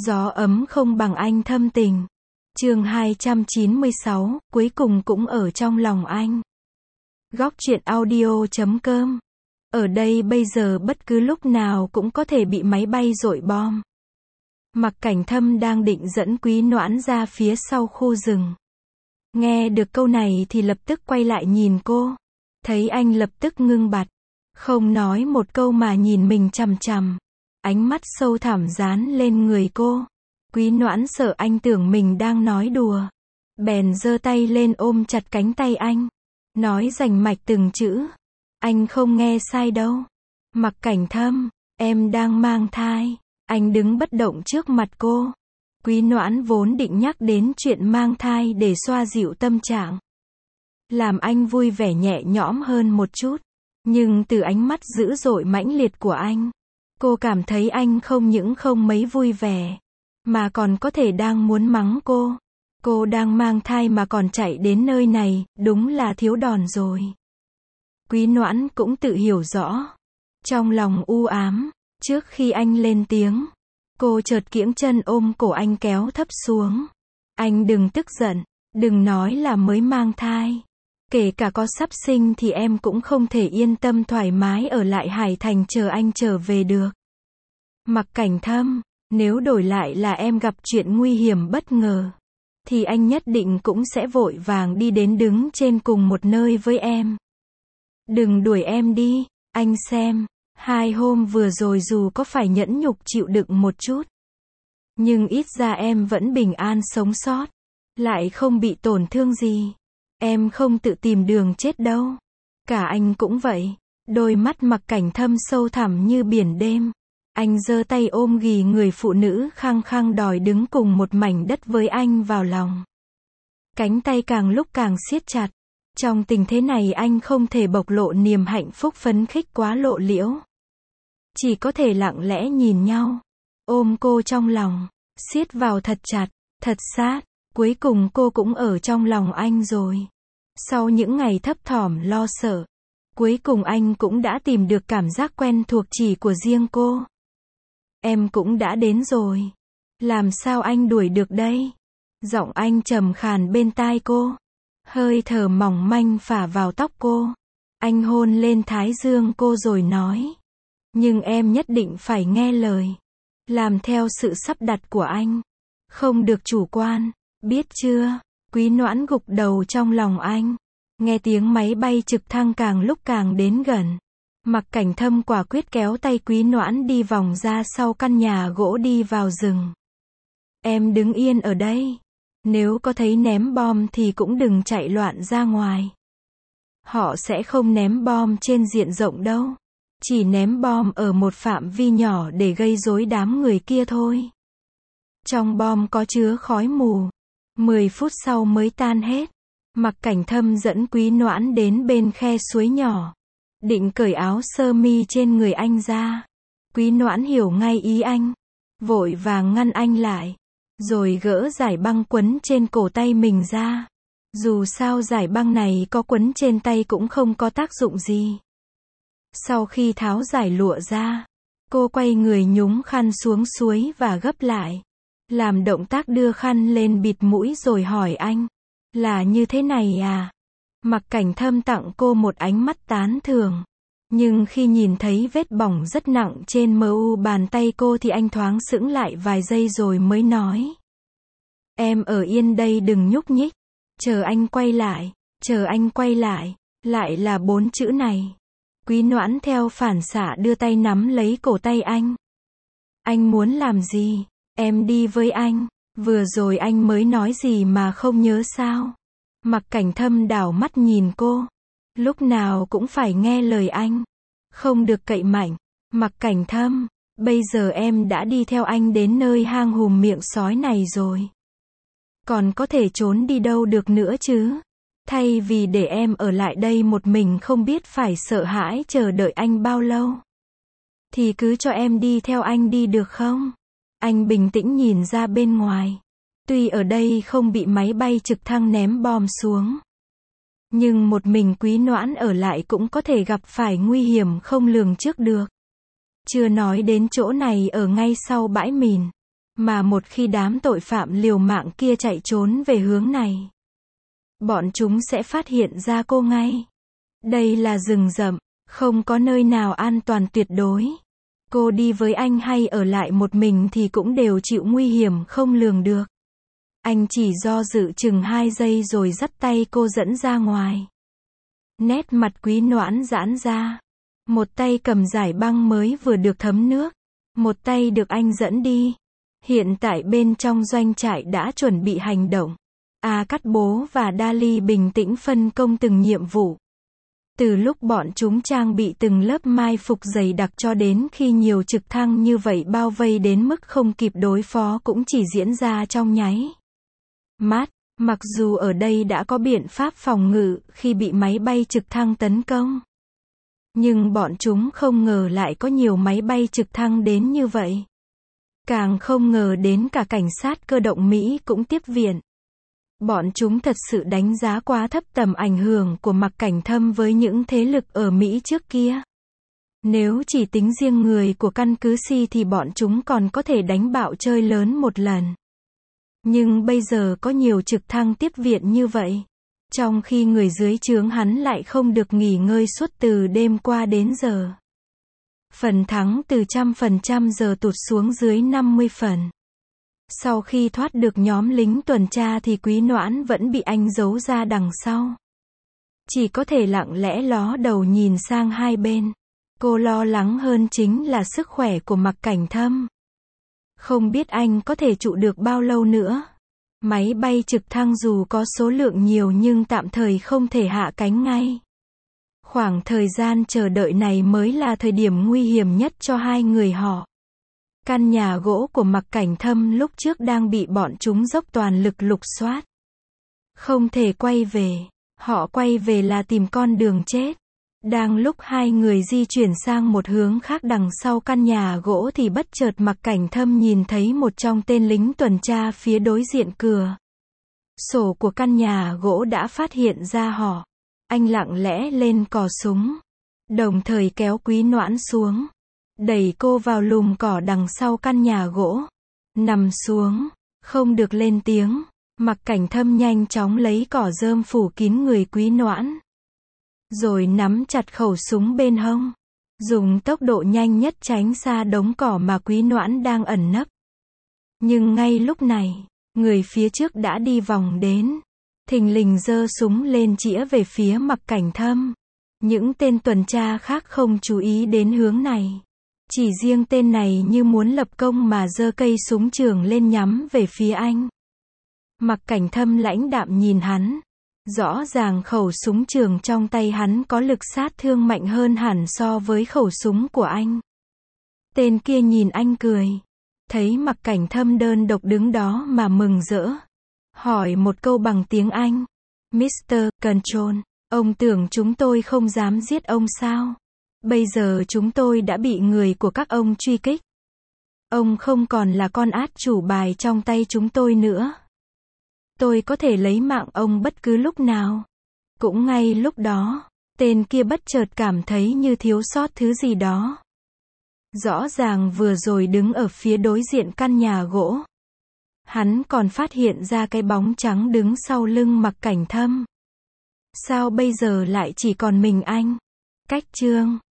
Gió ấm không bằng anh thâm tình. Chương 296, cuối cùng cũng ở trong lòng anh. Góc truyện audio.com. Ở đây bây giờ bất cứ lúc nào cũng có thể bị máy bay dội bom. Mặc Cảnh Thâm đang định dẫn Quý Noãn ra phía sau khu rừng. Nghe được câu này thì lập tức quay lại nhìn cô. Thấy anh lập tức ngưng bặt. Không nói một câu mà nhìn mình chằm chằm. Ánh mắt sâu thẳm dán lên người cô. Quý Noãn sợ anh tưởng mình đang nói đùa. Bèn giơ tay lên ôm chặt cánh tay anh. Nói rành mạch từng chữ. Anh không nghe sai đâu. Mặc Cảnh Thâm, em đang mang thai. Anh đứng bất động trước mặt cô. Quý Noãn vốn định nhắc đến chuyện mang thai để xoa dịu tâm trạng. Làm anh vui vẻ nhẹ nhõm hơn một chút. Nhưng từ ánh mắt dữ dội mãnh liệt của anh, cô cảm thấy anh không những không mấy vui vẻ, mà còn có thể đang muốn mắng cô. Cô đang mang thai mà còn chạy đến nơi này, đúng là thiếu đòn rồi. Quý Noãn cũng tự hiểu rõ. Trong lòng u ám, trước khi anh lên tiếng, cô chợt kiễng chân ôm cổ anh kéo thấp xuống. Anh đừng tức giận, đừng nói là mới mang thai. Kể cả có sắp sinh thì em cũng không thể yên tâm thoải mái ở lại Hải Thành chờ anh trở về được. Mặc Cảnh Thâm, nếu đổi lại là em gặp chuyện nguy hiểm bất ngờ, thì anh nhất định cũng sẽ vội vàng đi đến đứng trên cùng một nơi với em. Đừng đuổi em đi, anh xem, 2 hôm vừa rồi dù có phải nhẫn nhục chịu đựng một chút, nhưng ít ra em vẫn bình an sống sót, lại không bị tổn thương gì. Em không tự tìm đường chết đâu. Cả anh cũng vậy. Đôi mắt Mặc Cảnh Thâm sâu thẳm như biển đêm. Anh giơ tay ôm ghì người phụ nữ khăng khăng đòi đứng cùng một mảnh đất với anh vào lòng. Cánh tay càng lúc càng siết chặt. Trong tình thế này anh không thể bộc lộ niềm hạnh phúc phấn khích quá lộ liễu. Chỉ có thể lặng lẽ nhìn nhau. Ôm cô trong lòng. Siết vào thật chặt, thật sát. Cuối cùng cô cũng ở trong lòng anh rồi. Sau những ngày thấp thỏm lo sợ, cuối cùng anh cũng đã tìm được cảm giác quen thuộc chỉ của riêng cô. Em cũng đã đến rồi. Làm sao anh đuổi được đây? Giọng anh trầm khàn bên tai cô. Hơi thở mỏng manh phả vào tóc cô. Anh hôn lên thái dương cô rồi nói. Nhưng em nhất định phải nghe lời. Làm theo sự sắp đặt của anh. Không được chủ quan. Biết chưa? Quý Noãn gục đầu trong lòng anh. Nghe tiếng máy bay trực thăng càng lúc càng đến gần. Mặc Cảnh Thâm quả quyết kéo tay Quý Noãn đi vòng ra sau căn nhà gỗ đi vào rừng. Em đứng yên ở đây. Nếu có thấy ném bom thì cũng đừng chạy loạn ra ngoài. Họ sẽ không ném bom trên diện rộng đâu. Chỉ ném bom ở một phạm vi nhỏ để gây rối đám người kia thôi. Trong bom có chứa khói mù. 10 phút sau mới tan hết. Mặc Cảnh Thâm dẫn Quý Noãn đến bên khe suối nhỏ. Định cởi áo sơ mi trên người anh ra. Quý Noãn hiểu ngay ý anh. Vội vàng ngăn anh lại. Rồi gỡ dải băng quấn trên cổ tay mình ra. Dù sao dải băng này có quấn trên tay cũng không có tác dụng gì. Sau khi tháo dải lụa ra, cô quay người nhúng khăn xuống suối và gấp lại. Làm động tác đưa khăn lên bịt mũi rồi hỏi anh. Là như thế này à? Mặc Cảnh Thâm tặng cô một ánh mắt tán thưởng. Nhưng khi nhìn thấy vết bỏng rất nặng trên mu bàn tay cô thì anh thoáng sững lại vài giây rồi mới nói. Em ở yên đây đừng nhúc nhích. Chờ anh quay lại. Chờ anh quay lại. Lại là 4 chữ này. Quý Noãn theo phản xạ đưa tay nắm lấy cổ tay anh. Anh muốn làm gì? Em đi với anh. Vừa rồi anh mới nói gì mà không nhớ sao? Mặc Cảnh Thâm đảo mắt nhìn cô. Lúc nào cũng phải nghe lời anh. Không được cậy mạnh. Mặc Cảnh Thâm, bây giờ em đã đi theo anh đến nơi hang hùm miệng sói này rồi. Còn có thể trốn đi đâu được nữa chứ? Thay vì để em ở lại đây một mình không biết phải sợ hãi chờ đợi anh bao lâu. Thì cứ cho em đi theo anh đi được không? Anh bình tĩnh nhìn ra bên ngoài. Tuy ở đây không bị máy bay trực thăng ném bom xuống, nhưng một mình Quý Noãn ở lại cũng có thể gặp phải nguy hiểm không lường trước được. Chưa nói đến chỗ này ở ngay sau bãi mìn. Mà một khi đám tội phạm liều mạng kia chạy trốn về hướng này, bọn chúng sẽ phát hiện ra cô ngay. Đây là rừng rậm, không có nơi nào an toàn tuyệt đối. Cô đi với anh hay ở lại một mình thì cũng đều chịu nguy hiểm không lường được. Anh chỉ do dự chừng 2 giây rồi dắt tay cô dẫn ra ngoài. Nét mặt Quý Noãn giãn ra. Một tay cầm giải băng mới vừa được thấm nước. Một tay được anh dẫn đi. Hiện tại bên trong doanh trại đã chuẩn bị hành động. A Cát Bố và Dali bình tĩnh phân công từng nhiệm vụ. Từ lúc bọn chúng trang bị từng lớp mai phục dày đặc cho đến khi nhiều trực thăng như vậy bao vây đến mức không kịp đối phó cũng chỉ diễn ra trong nháy mắt. Mặc dù ở đây đã có biện pháp phòng ngự khi bị máy bay trực thăng tấn công, nhưng bọn chúng không ngờ lại có nhiều máy bay trực thăng đến như vậy. Càng không ngờ đến cả cảnh sát cơ động Mỹ cũng tiếp viện. Bọn chúng thật sự đánh giá quá thấp tầm ảnh hưởng của Mạc Cảnh Thâm với những thế lực ở Mỹ trước kia. Nếu chỉ tính riêng người của căn cứ C thì bọn chúng còn có thể đánh bạo chơi lớn một lần. Nhưng bây giờ có nhiều trực thăng tiếp viện như vậy. Trong khi người dưới trướng hắn lại không được nghỉ ngơi suốt từ đêm qua đến giờ. Phần thắng từ 100% giờ tụt xuống dưới 50 phần. Sau khi thoát được nhóm lính tuần tra thì Quý Noãn vẫn bị anh giấu ra đằng sau. Chỉ có thể lặng lẽ ló đầu nhìn sang hai bên. Cô lo lắng hơn chính là sức khỏe của Mạc Cảnh Thâm. Không biết anh có thể trụ được bao lâu nữa. Máy bay trực thăng dù có số lượng nhiều nhưng tạm thời không thể hạ cánh ngay. Khoảng thời gian chờ đợi này mới là thời điểm nguy hiểm nhất cho hai người họ. Căn nhà gỗ của Mạc Cảnh Thâm lúc trước đang bị bọn chúng dốc toàn lực lục soát. Không thể quay về. Họ quay về là tìm con đường chết. Đang lúc hai người di chuyển sang một hướng khác đằng sau căn nhà gỗ thì bất chợt Mạc Cảnh Thâm nhìn thấy một trong tên lính tuần tra phía đối diện cửa sổ của căn nhà gỗ đã phát hiện ra họ. Anh lặng lẽ lên cò súng, đồng thời kéo Quý Noãn xuống, đẩy cô vào lùm cỏ đằng sau căn nhà gỗ. Nằm xuống, không được lên tiếng. Mạc Cảnh Thâm nhanh chóng lấy cỏ rơm phủ kín người Quý Noãn, rồi nắm chặt khẩu súng bên hông, dùng tốc độ nhanh nhất tránh xa đống cỏ mà Quý Noãn đang ẩn nấp. Nhưng ngay lúc này, người phía trước đã đi vòng đến, thình lình giơ súng lên chĩa về phía Mạc Cảnh Thâm. Những tên tuần tra khác không chú ý đến hướng này. Chỉ riêng tên này như muốn lập công mà giơ cây súng trường lên nhắm về phía anh. Mạc Cảnh Thâm lãnh đạm nhìn hắn. Rõ ràng khẩu súng trường trong tay hắn có lực sát thương mạnh hơn hẳn so với khẩu súng của anh. Tên kia nhìn anh cười. Thấy Mạc Cảnh Thâm đơn độc đứng đó mà mừng rỡ. Hỏi một câu bằng tiếng Anh. Mr. Control, ông tưởng chúng tôi không dám giết ông sao? Bây giờ chúng tôi đã bị người của các ông truy kích. Ông không còn là con át chủ bài trong tay chúng tôi nữa. Tôi có thể lấy mạng ông bất cứ lúc nào. Cũng ngay lúc đó, tên kia bất chợt cảm thấy như thiếu sót thứ gì đó. Rõ ràng vừa rồi đứng ở phía đối diện căn nhà gỗ, hắn còn phát hiện ra cái bóng trắng đứng sau lưng Mạc Cảnh Thâm. Sao bây giờ lại chỉ còn mình anh? Cách chương